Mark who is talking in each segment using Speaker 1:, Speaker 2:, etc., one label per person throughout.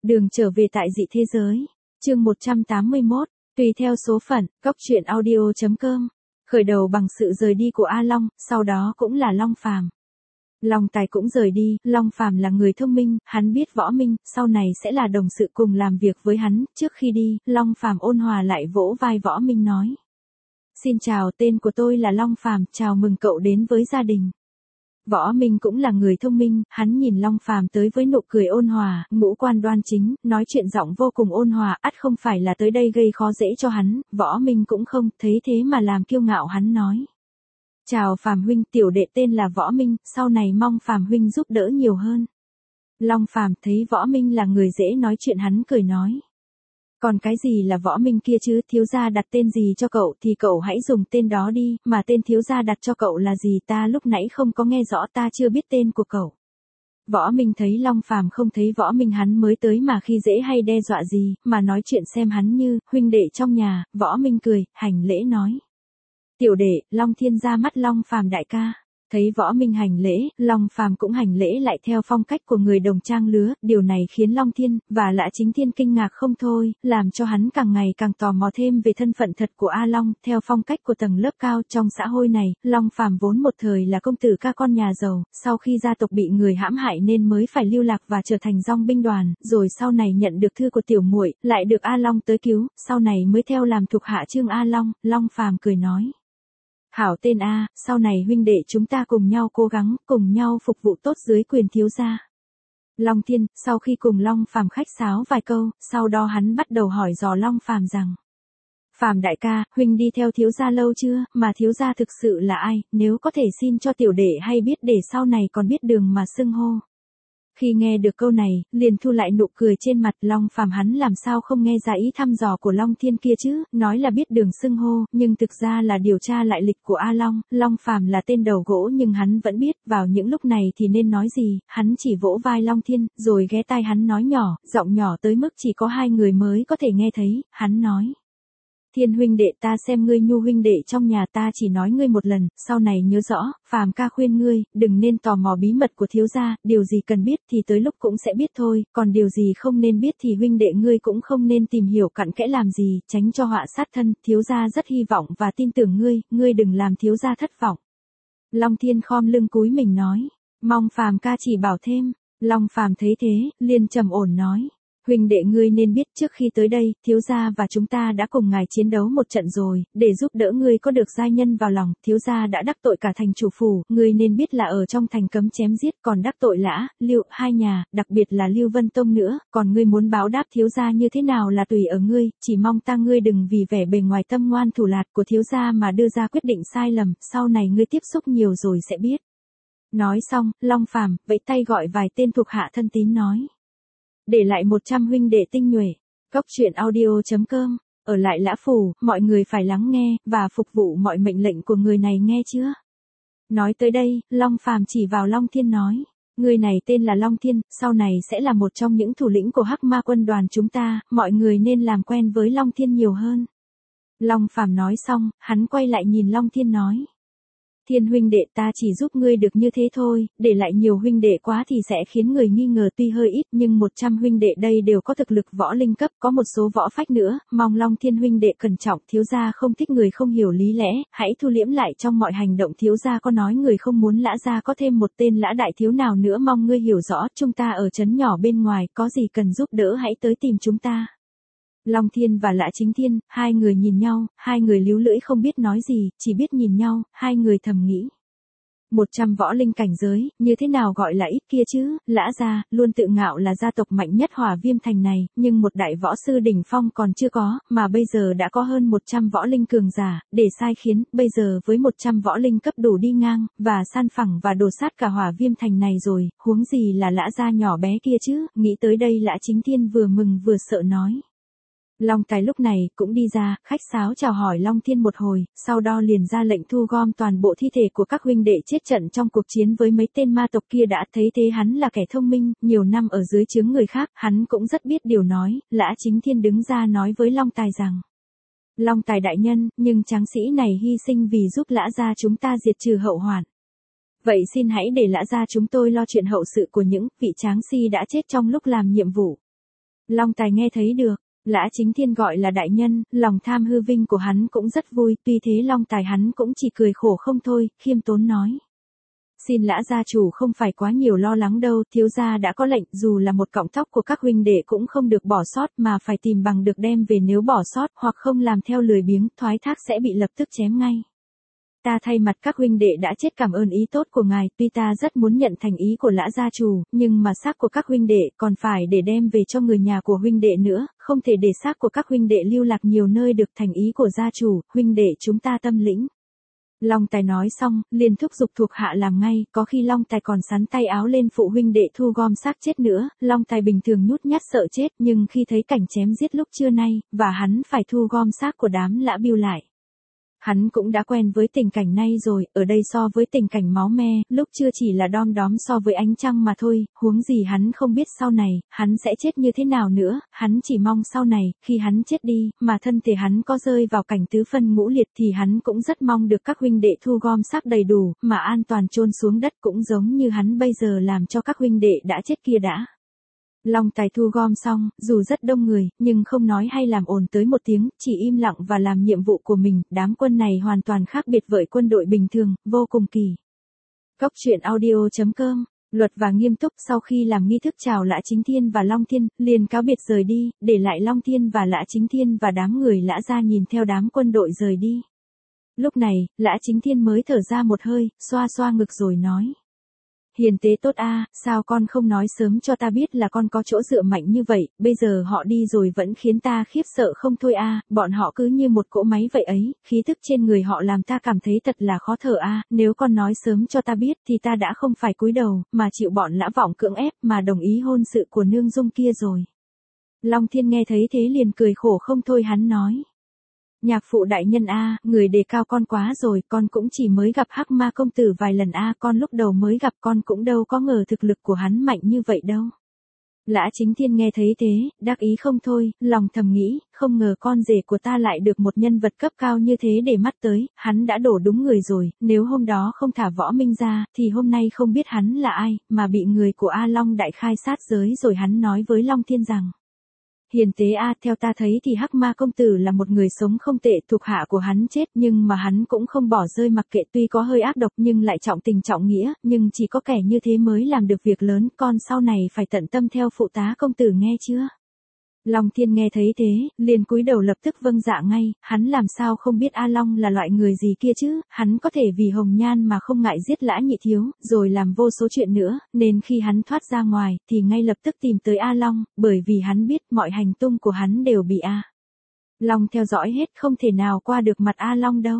Speaker 1: Đường trở về tại dị thế giới. Chương 181, tùy theo số phận, Cốc truyện audio.com. Khởi đầu bằng sự rời đi của A Long, sau đó cũng là Long Phàm. Long Tài cũng rời đi, Long Phàm là người thông minh, hắn biết võ minh, sau này sẽ là đồng sự cùng làm việc với hắn. Trước khi đi, Long Phàm ôn hòa lại vỗ vai Võ Minh nói: "Xin chào, tên của tôi là Long Phàm, chào mừng cậu đến với gia đình." Võ Minh cũng là người thông minh, hắn nhìn Long Phàm tới với nụ cười ôn hòa, ngũ quan đoan chính, nói chuyện giọng vô cùng ôn hòa, ắt không phải là tới đây gây khó dễ cho hắn. Võ Minh cũng không thấy thế mà làm kiêu ngạo, hắn nói: "Chào Phàm huynh, tiểu đệ tên là Võ Minh, sau này mong Phàm huynh giúp đỡ nhiều hơn." Long Phàm thấy Võ Minh là người dễ nói chuyện, hắn cười nói: "Còn cái gì là Võ Minh kia chứ, thiếu gia đặt tên gì cho cậu thì cậu hãy dùng tên đó đi, mà tên thiếu gia đặt cho cậu là gì ta lúc nãy không có nghe rõ, ta chưa biết tên của cậu." Võ Minh thấy Long Phàm không thấy Võ Minh hắn mới tới mà khi dễ hay đe dọa gì, mà nói chuyện xem hắn như huynh đệ trong nhà. Võ Minh cười, hành lễ nói: "Tiểu đệ, Long Thiên ra mắt Long Phàm đại ca." Thấy Võ Minh hành lễ, Long Phàm cũng hành lễ lại theo phong cách của người đồng trang lứa, điều này khiến Long Thiên và Lã Chính Thiên kinh ngạc không thôi, làm cho hắn càng ngày càng tò mò thêm về thân phận thật của A Long. Theo phong cách của tầng lớp cao trong xã hội này, Long Phàm vốn một thời là công tử ca con nhà giàu, sau khi gia tộc bị người hãm hại nên mới phải lưu lạc và trở thành dong binh đoàn, rồi sau này nhận được thư của tiểu muội, lại được A Long tới cứu, sau này mới theo làm thuộc hạ Trương A Long. Long Phàm cười nói: "Hảo tên A, sau này huynh đệ chúng ta cùng nhau cố gắng, cùng nhau phục vụ tốt dưới quyền thiếu gia." Long Thiên, sau khi cùng Long Phàm khách sáo vài câu, sau đó hắn bắt đầu hỏi dò Long Phàm rằng: "Phàm đại ca, huynh đi theo thiếu gia lâu chưa, mà thiếu gia thực sự là ai, nếu có thể xin cho tiểu đệ hay biết để sau này còn biết đường mà xưng hô." Khi nghe được câu này, liền thu lại nụ cười trên mặt. Long Phàm hắn làm sao không nghe ra ý thăm dò của Long Thiên kia chứ, nói là biết đường xưng hô, nhưng thực ra là điều tra lại lịch của A Long. Long Phàm là tên đầu gỗ nhưng hắn vẫn biết, vào những lúc này thì nên nói gì, hắn chỉ vỗ vai Long Thiên, rồi ghé tai hắn nói nhỏ, giọng nhỏ tới mức chỉ có hai người mới có thể nghe thấy, hắn nói: "Thiên huynh đệ, ta xem ngươi nhu huynh đệ trong nhà, ta chỉ nói ngươi một lần, sau này nhớ rõ, Phàm ca khuyên ngươi, đừng nên tò mò bí mật của thiếu gia, điều gì cần biết thì tới lúc cũng sẽ biết thôi, còn điều gì không nên biết thì huynh đệ ngươi cũng không nên tìm hiểu cặn kẽ làm gì, tránh cho họa sát thân, thiếu gia rất hy vọng và tin tưởng ngươi, ngươi đừng làm thiếu gia thất vọng." Long Thiên khom lưng cúi mình nói: "Mong Phàm ca chỉ bảo thêm." Long Phàm thấy thế, liền trầm ổn nói: "Huynh đệ ngươi nên biết, trước khi tới đây, thiếu gia và chúng ta đã cùng ngài chiến đấu một trận rồi, để giúp đỡ ngươi có được giai nhân vào lòng, thiếu gia đã đắc tội cả thành chủ phủ, ngươi nên biết là ở trong thành cấm chém giết, còn đắc tội Lã, Lưu hai nhà, đặc biệt là Lưu Vân Tông nữa, còn ngươi muốn báo đáp thiếu gia như thế nào là tùy ở ngươi, chỉ mong ta ngươi đừng vì vẻ bề ngoài tâm ngoan thủ lạt của thiếu gia mà đưa ra quyết định sai lầm, sau này ngươi tiếp xúc nhiều rồi sẽ biết." Nói xong, Long Phàm vẫy tay gọi vài tên thuộc hạ thân tín nói: "Để lại 100 huynh đệ tinh nhuệ." Cốc truyện audio.com. Ở lại Lã phủ, mọi người phải lắng nghe và phục vụ mọi mệnh lệnh của người này, nghe chưa? Nói tới đây, Long Phàm chỉ vào Long Thiên nói: "Người này tên là Long Thiên, sau này sẽ là một trong những thủ lĩnh của Hắc Ma quân đoàn chúng ta, mọi người nên làm quen với Long Thiên nhiều hơn." Long Phàm nói xong, hắn quay lại nhìn Long Thiên nói: "Thiên huynh đệ, ta chỉ giúp ngươi được như thế thôi, để lại nhiều huynh đệ quá thì sẽ khiến người nghi ngờ, tuy hơi ít nhưng 100 huynh đệ đây đều có thực lực võ linh cấp, có một số võ phách nữa, mong Long Thiên huynh đệ cẩn trọng, thiếu gia không thích người không hiểu lý lẽ, hãy thu liễm lại trong mọi hành động, thiếu gia có nói người không muốn Lã gia có thêm một tên Lã đại thiếu nào nữa, mong ngươi hiểu rõ, chúng ta ở trấn nhỏ bên ngoài, có gì cần giúp đỡ hãy tới tìm chúng ta." Long Thiên và Lã Chính Thiên, hai người nhìn nhau, hai người líu lưỡi không biết nói gì, chỉ biết nhìn nhau, hai người thầm nghĩ: 100 võ linh cảnh giới, như thế nào gọi là ít kia chứ, Lã gia, luôn tự ngạo là gia tộc mạnh nhất Hỏa Viêm thành này, nhưng một đại võ sư đỉnh phong còn chưa có, mà bây giờ đã có hơn 100 võ linh cường giả, để sai khiến, bây giờ với 100 võ linh cấp đủ đi ngang, và san phẳng và đổ sát cả Hỏa Viêm thành này rồi, huống gì là Lã gia nhỏ bé kia chứ, nghĩ tới đây Lã Chính Thiên vừa mừng vừa sợ nói. Long Tài lúc này cũng đi ra, khách sáo chào hỏi Long Thiên một hồi, sau đó liền ra lệnh thu gom toàn bộ thi thể của các huynh đệ chết trận trong cuộc chiến với mấy tên ma tộc kia. Đã thấy thế hắn là kẻ thông minh, nhiều năm ở dưới trướng người khác, hắn cũng rất biết điều nói. Lã Chính Thiên đứng ra nói với Long Tài rằng: "Long Tài đại nhân, nhưng tráng sĩ này hy sinh vì giúp Lã gia chúng ta diệt trừ hậu hoạn. Vậy xin hãy để Lã gia chúng tôi lo chuyện hậu sự của những vị tráng sĩ đã chết trong lúc làm nhiệm vụ." Long Tài nghe thấy được, Lã Chính Thiên gọi là đại nhân, lòng tham hư vinh của hắn cũng rất vui, tuy thế Long Tài hắn cũng chỉ cười khổ không thôi, khiêm tốn nói. Xin Lã gia chủ không phải quá nhiều lo lắng đâu, thiếu gia đã có lệnh, dù là một cọng tóc của các huynh đệ cũng không được bỏ sót mà phải tìm bằng được đem về, nếu bỏ sót hoặc không làm theo lười biếng, thoái thác sẽ bị lập tức chém ngay. Ta thay mặt các huynh đệ đã chết cảm ơn ý tốt của ngài, tuy ta rất muốn nhận thành ý của Lã gia chủ, nhưng mà xác của các huynh đệ còn phải để đem về cho người nhà của huynh đệ nữa, không thể để xác của các huynh đệ lưu lạc nhiều nơi được, thành ý của gia chủ, huynh đệ chúng ta tâm lĩnh. Long Tài nói xong, liền thúc giục thuộc hạ làm ngay, có khi Long Tài còn sắn tay áo lên phụ huynh đệ thu gom xác chết nữa, Long Tài bình thường nhút nhát sợ chết, nhưng khi thấy cảnh chém giết lúc trưa nay, và hắn phải thu gom xác của đám Lã Bưu lại. Hắn cũng đã quen với tình cảnh này rồi, ở đây so với tình cảnh máu me, lúc chưa chỉ là đom đóm so với ánh trăng mà thôi, huống gì hắn không biết sau này, hắn sẽ chết như thế nào nữa, hắn chỉ mong sau này, khi hắn chết đi, mà thân thể hắn có rơi vào cảnh tứ phân ngũ liệt thì hắn cũng rất mong được các huynh đệ thu gom xác đầy đủ, mà an toàn chôn xuống đất cũng giống như hắn bây giờ làm cho các huynh đệ đã chết kia đã. Long Tài thu gom xong, dù rất đông người, nhưng không nói hay làm ồn tới một tiếng, chỉ im lặng và làm nhiệm vụ của mình, đám quân này hoàn toàn khác biệt với quân đội bình thường, vô cùng kỳ. Cốc truyện audio.com, Luật và nghiêm túc sau khi làm nghi thức chào Lã Chính Thiên và Long Thiên, liền cáo biệt rời đi, để lại Long Thiên và Lã Chính Thiên và đám người Lã gia nhìn theo đám quân đội rời đi. Lúc này, Lã Chính Thiên mới thở ra một hơi, xoa xoa ngực rồi nói. Hiền tế tốt a, sao con không nói sớm cho ta biết là con có chỗ dựa mạnh như vậy, bây giờ họ đi rồi vẫn khiến ta khiếp sợ không thôi a, bọn họ cứ như một cỗ máy vậy ấy, khí tức trên người họ làm ta cảm thấy thật là khó thở a, nếu con nói sớm cho ta biết thì ta đã không phải cúi đầu, mà chịu bọn Lã Vọng cưỡng ép mà đồng ý hôn sự của nương Dung kia rồi. Long Thiên nghe thấy thế liền cười khổ không thôi, hắn nói. Nhạc phụ đại nhân a, người đề cao con quá rồi, con cũng chỉ mới gặp Hắc Ma công tử vài lần a, con lúc đầu mới gặp con cũng đâu có ngờ thực lực của hắn mạnh như vậy đâu. Lã Chính Thiên nghe thấy thế, đắc ý không thôi, lòng thầm nghĩ, không ngờ con rể của ta lại được một nhân vật cấp cao như thế để mắt tới, hắn đã đổ đúng người rồi, nếu hôm đó không thả Võ Minh ra, thì hôm nay không biết hắn là ai, mà bị người của A Long đại khai sát giới rồi. Hắn nói với Long Thiên rằng. Hiền tế a, theo ta thấy thì Hắc Ma công tử là một người sống không tệ, thuộc hạ của hắn chết nhưng mà hắn cũng không bỏ rơi mặc kệ, tuy có hơi ác độc nhưng lại trọng tình trọng nghĩa, nhưng chỉ có kẻ như thế mới làm được việc lớn, con sau này phải tận tâm theo phụ tá công tử nghe chưa? Long Thiên nghe thấy thế, liền cúi đầu lập tức vâng dạ ngay, hắn làm sao không biết A Long là loại người gì kia chứ, hắn có thể vì hồng nhan mà không ngại giết Lã Nhị Thiếu, rồi làm vô số chuyện nữa, nên khi hắn thoát ra ngoài, thì ngay lập tức tìm tới A Long, bởi vì hắn biết mọi hành tung của hắn đều bị A Long theo dõi hết, không thể nào qua được mặt A Long đâu.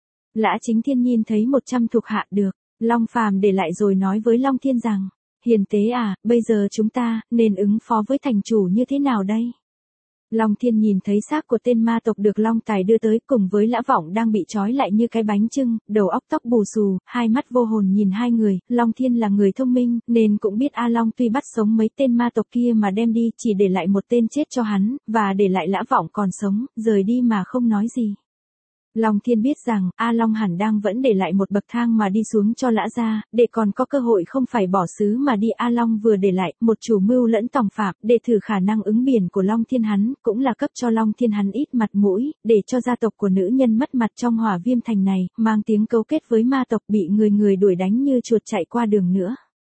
Speaker 1: Lã Chính Thiên nhìn thấy 100 thuộc hạ được Long Phàm để lại rồi nói với Long Thiên rằng. Hiền tế à, bây giờ chúng ta nên ứng phó với thành chủ như thế nào đây? Long Thiên nhìn thấy xác của tên ma tộc được Long Tài đưa tới cùng với Lã Vọng đang bị trói lại như cái bánh chưng, đầu óc tóc bù xù, hai mắt vô hồn nhìn hai người, Long Thiên là người thông minh, nên cũng biết A Long tuy bắt sống mấy tên ma tộc kia mà đem đi chỉ để lại một tên chết cho hắn, và để lại Lã Vọng còn sống, rời đi mà không nói gì. Long Thiên biết rằng, A Long hẳn đang vẫn để lại một bậc thang mà đi xuống cho Lã gia, để còn có cơ hội không phải bỏ xứ mà đi. A Long vừa để lại, một chủ mưu lẫn tòng phạm, để thử khả năng ứng biển của Long Thiên hắn, cũng là cấp cho Long Thiên hắn ít mặt mũi, để cho gia tộc của nữ nhân mất mặt trong Hỏa Viêm thành này, mang tiếng cấu kết với ma tộc bị người đuổi đánh như chuột chạy qua đường nữa.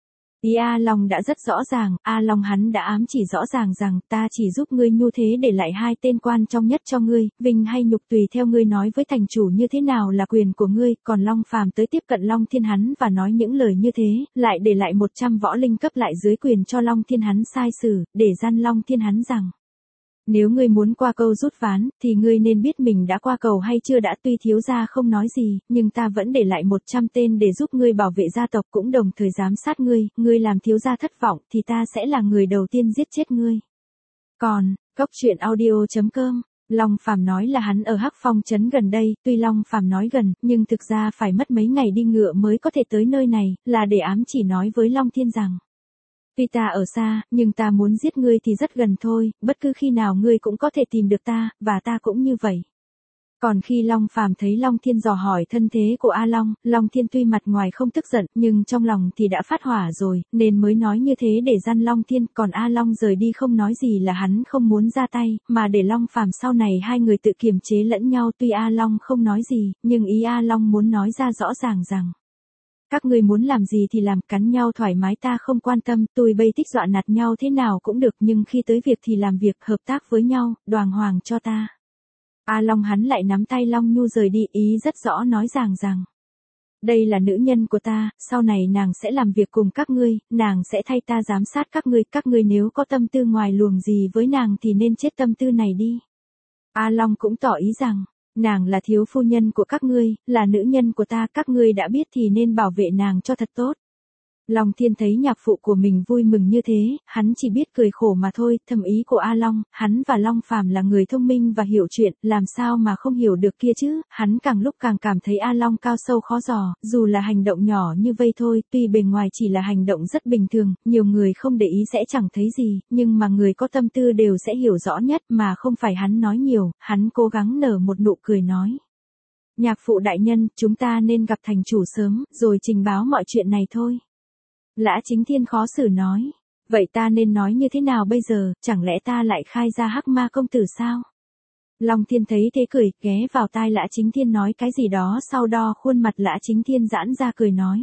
Speaker 1: Ý A Long đã rất rõ ràng, A Long hắn đã ám chỉ rõ ràng rằng, ta chỉ giúp ngươi nhu thế để lại hai tên quan trọng nhất cho ngươi, vinh hay nhục tùy theo ngươi nói với thành chủ như thế nào là quyền của ngươi, còn Long Phàm tới tiếp cận Long Thiên hắn và nói những lời như thế, lại để lại 100 võ linh cấp lại dưới quyền cho Long Thiên hắn sai xử, để gian Long Thiên hắn rằng. Nếu ngươi muốn qua câu rút ván, thì ngươi nên biết mình đã qua cầu hay chưa đã, tuy thiếu gia không nói gì, nhưng ta vẫn để lại 100 tên để giúp ngươi bảo vệ gia tộc cũng đồng thời giám sát ngươi làm thiếu gia thất vọng, thì ta sẽ là người đầu tiên giết chết ngươi. Còn, Cốc truyện audio.com, Long Phàm nói là hắn ở Hắc Phong trấn gần đây, tuy Long Phàm nói gần, nhưng thực ra phải mất mấy ngày đi ngựa mới có thể tới nơi này, là để ám chỉ nói với Long Thiên rằng. Tuy ta ở xa, nhưng ta muốn giết ngươi thì rất gần thôi, bất cứ khi nào ngươi cũng có thể tìm được ta, và ta cũng như vậy. Còn khi Long Phàm thấy Long Thiên dò hỏi thân thế của A Long, Long Thiên tuy mặt ngoài không tức giận, nhưng trong lòng thì đã phát hỏa rồi, nên mới nói như thế để gian Long Thiên, còn A Long rời đi không nói gì là hắn không muốn ra tay, mà để Long Phàm sau này hai người tự kiềm chế lẫn nhau. Tuy A Long không nói gì, nhưng ý A Long muốn nói ra rõ ràng rằng: các ngươi muốn làm gì thì làm, cắn nhau thoải mái ta không quan tâm, tôi bây thích dọa nạt nhau thế nào cũng được, nhưng khi tới việc thì làm việc, hợp tác với nhau, đoàng hoàng cho ta. A Long hắn lại nắm tay Long Nhu rời đi, ý rất rõ nói ràng rằng: đây là nữ nhân của ta, sau này nàng sẽ làm việc cùng các ngươi, nàng sẽ thay ta giám sát các ngươi nếu có tâm tư ngoài luồng gì với nàng thì nên chết tâm tư này đi. A Long cũng tỏ ý rằng: nàng là thiếu phu nhân của các ngươi, là nữ nhân của ta, các ngươi đã biết thì nên bảo vệ nàng cho thật tốt. Long Thiên thấy nhạc phụ của mình vui mừng như thế, hắn chỉ biết cười khổ mà thôi. Thầm ý của A Long, hắn và Long Phàm là người thông minh và hiểu chuyện, làm sao mà không hiểu được kia chứ. Hắn càng lúc càng cảm thấy A Long cao sâu khó dò, dù là hành động nhỏ như vây thôi, tuy bề ngoài chỉ là hành động rất bình thường, nhiều người không để ý sẽ chẳng thấy gì, nhưng mà người có tâm tư đều sẽ hiểu rõ nhất. Mà không phải hắn nói nhiều, hắn cố gắng nở một nụ cười nói: nhạc phụ đại nhân, chúng ta nên gặp thành chủ sớm, rồi trình báo mọi chuyện này thôi. Lã Chính Thiên khó xử nói: vậy ta nên nói như thế nào bây giờ, chẳng lẽ ta lại khai ra Hắc Ma công tử sao? Long Thiên thấy thế cười, ghé vào tai Lã Chính Thiên nói cái gì đó, sau đó khuôn mặt Lã Chính Thiên giãn ra cười nói: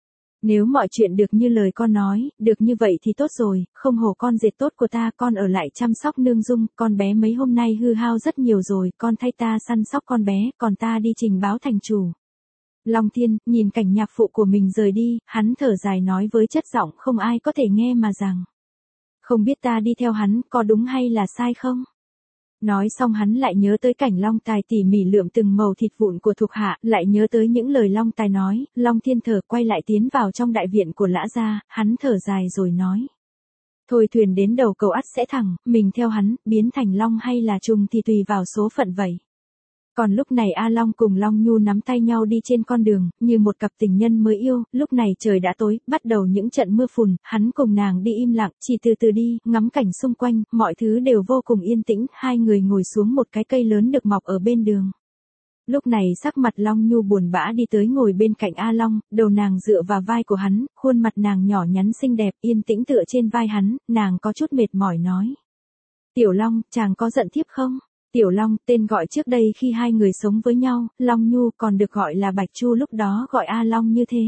Speaker 1: nếu mọi chuyện được như lời con nói, được như vậy thì tốt rồi, không hổ con dệt tốt của ta, con ở lại chăm sóc nương Dung, con bé mấy hôm nay hư hao rất nhiều rồi, con thay ta săn sóc con bé, còn ta đi trình báo thành chủ. Long Thiên, nhìn cảnh nhạc phụ của mình rời đi, hắn thở dài nói với chất giọng không ai có thể nghe mà rằng: không biết ta đi theo hắn, có đúng hay là sai không? Nói xong hắn lại nhớ tới cảnh Long Tài tỉ mỉ lượm từng mẩu thịt vụn của thuộc hạ, lại nhớ tới những lời Long Tài nói, Long Thiên thở quay lại tiến vào trong đại viện của Lã gia, hắn thở dài rồi nói: thôi thuyền đến đầu cầu ắt sẽ thẳng, mình theo hắn, biến thành long hay là trùng thì tùy vào số phận vậy. Còn lúc này A Long cùng Long Nhu nắm tay nhau đi trên con đường, như một cặp tình nhân mới yêu. Lúc này trời đã tối, bắt đầu những trận mưa phùn, hắn cùng nàng đi im lặng, chỉ từ từ đi, ngắm cảnh xung quanh, mọi thứ đều vô cùng yên tĩnh. Hai người ngồi xuống một cái cây lớn được mọc ở bên đường. Lúc này sắc mặt Long Nhu buồn bã đi tới ngồi bên cạnh A Long, đầu nàng dựa vào vai của hắn, khuôn mặt nàng nhỏ nhắn xinh đẹp, yên tĩnh tựa trên vai hắn, nàng có chút mệt mỏi nói: Tiểu Long, chàng có giận thiếp không? Tiểu Long, tên gọi trước đây khi hai người sống với nhau, Long Nhu còn được gọi là Bạch Chu, lúc đó gọi A Long như thế.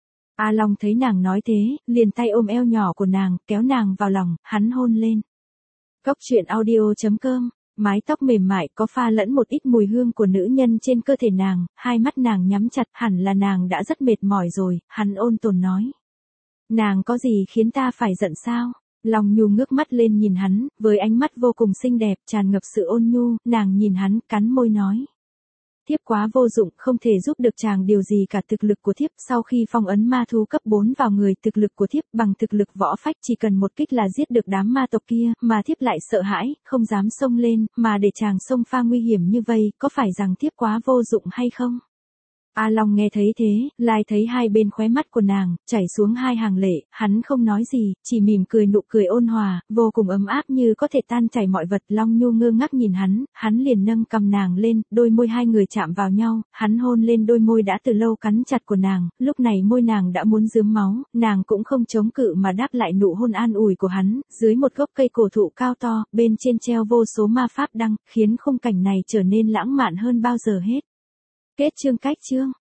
Speaker 1: A Long thấy nàng nói thế, liền tay ôm eo nhỏ của nàng, kéo nàng vào lòng, hắn hôn lên. Cốc truyện audio.com. Mái tóc mềm mại có pha lẫn một ít mùi hương của nữ nhân trên cơ thể nàng, hai mắt nàng nhắm chặt, hẳn là nàng đã rất mệt mỏi rồi, hắn ôn tồn nói: nàng có gì khiến ta phải giận sao? Long Nhu ngước mắt lên nhìn hắn, với ánh mắt vô cùng xinh đẹp, tràn ngập sự ôn nhu, nàng nhìn hắn, cắn môi nói: thiếp quá vô dụng, không thể giúp được chàng điều gì cả. Thực lực của thiếp sau khi phong ấn ma thú cấp 4 vào người, thực lực của thiếp bằng thực lực võ phách chỉ cần một kích là giết được đám ma tộc kia, mà thiếp lại sợ hãi, không dám xông lên, mà để chàng xông pha nguy hiểm như vây, có phải rằng thiếp quá vô dụng hay không? A Long nghe thấy thế, lại thấy hai bên khóe mắt của nàng chảy xuống hai hàng lệ, hắn không nói gì, chỉ mỉm cười, nụ cười ôn hòa, vô cùng ấm áp như có thể tan chảy mọi vật. Long Nhu ngơ ngác nhìn hắn liền nâng cầm nàng lên, đôi môi hai người chạm vào nhau, hắn hôn lên đôi môi đã từ lâu cắn chặt của nàng, lúc này môi nàng đã muốn rướm máu, nàng cũng không chống cự mà đáp lại nụ hôn an ủi của hắn. Dưới một gốc cây cổ thụ cao to, bên trên treo vô số ma pháp đăng, khiến khung cảnh này trở nên lãng mạn hơn bao giờ hết. Kết chương. Cách chương.